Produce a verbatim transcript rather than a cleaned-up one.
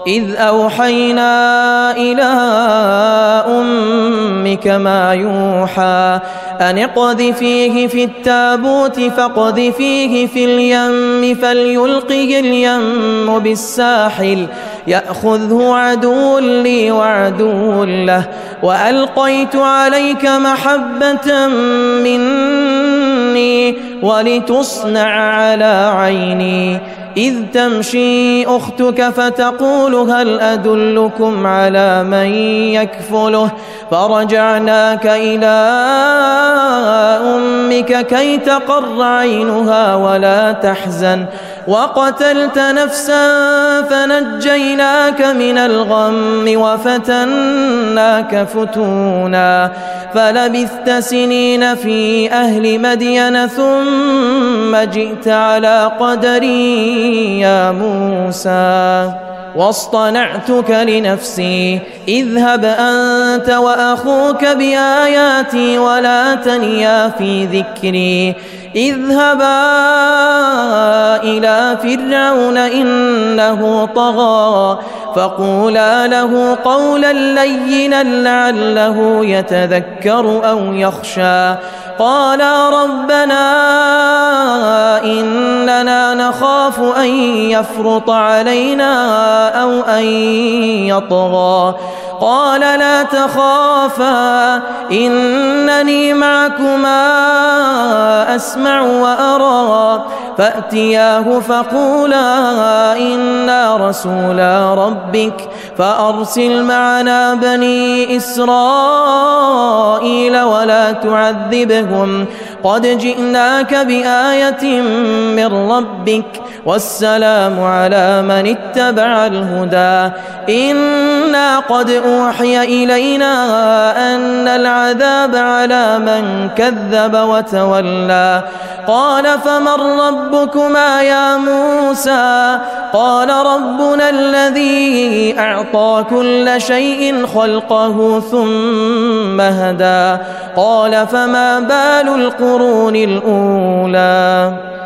إذ أوحينا إلى أمك ما يوحى أن اقذفيه في التابوت فاقذفيه في اليم فليلقه اليم بالساحل يأخذه عدو لي وعدو له وألقيت عليك محبة مني ولتصنع على عيني إذ تمشي أختك فتقول هل أدلكم على من يكفله فرجعناك إلى أمك كي تقر عينها ولا تحزن وقتلت نفسا فنجيناك من الغم وفتناك فتونا فلبثت سنين في أهل مدين ثم جئت على قدري يا موسى واصطنعتك لنفسي اذهب أنت وأخوك بآياتي ولا تنيا في ذكري اذهبا إلى فرعون إنه طغى فقولا له قولا لينا لعله يتذكر أو يخشى قالا ربنا إننا نخاف أن يفرط علينا أو أن يطغى قال لا تخافا إنني معكما أسمع وأرى فأتياه فقولا إنا رسولا ربك فأرسل معنا بني إسرائيل ولا تعذبهم قد جئناك بآية من ربك والسلام على من اتبع الهدى إنا قد أوحي إلينا أن العذاب على من كذب وتولى قال فمن ربكما يا موسى قال ربنا الذي أعطى كل شيء خلقه ثم هدى قال فما بال القرون الأولى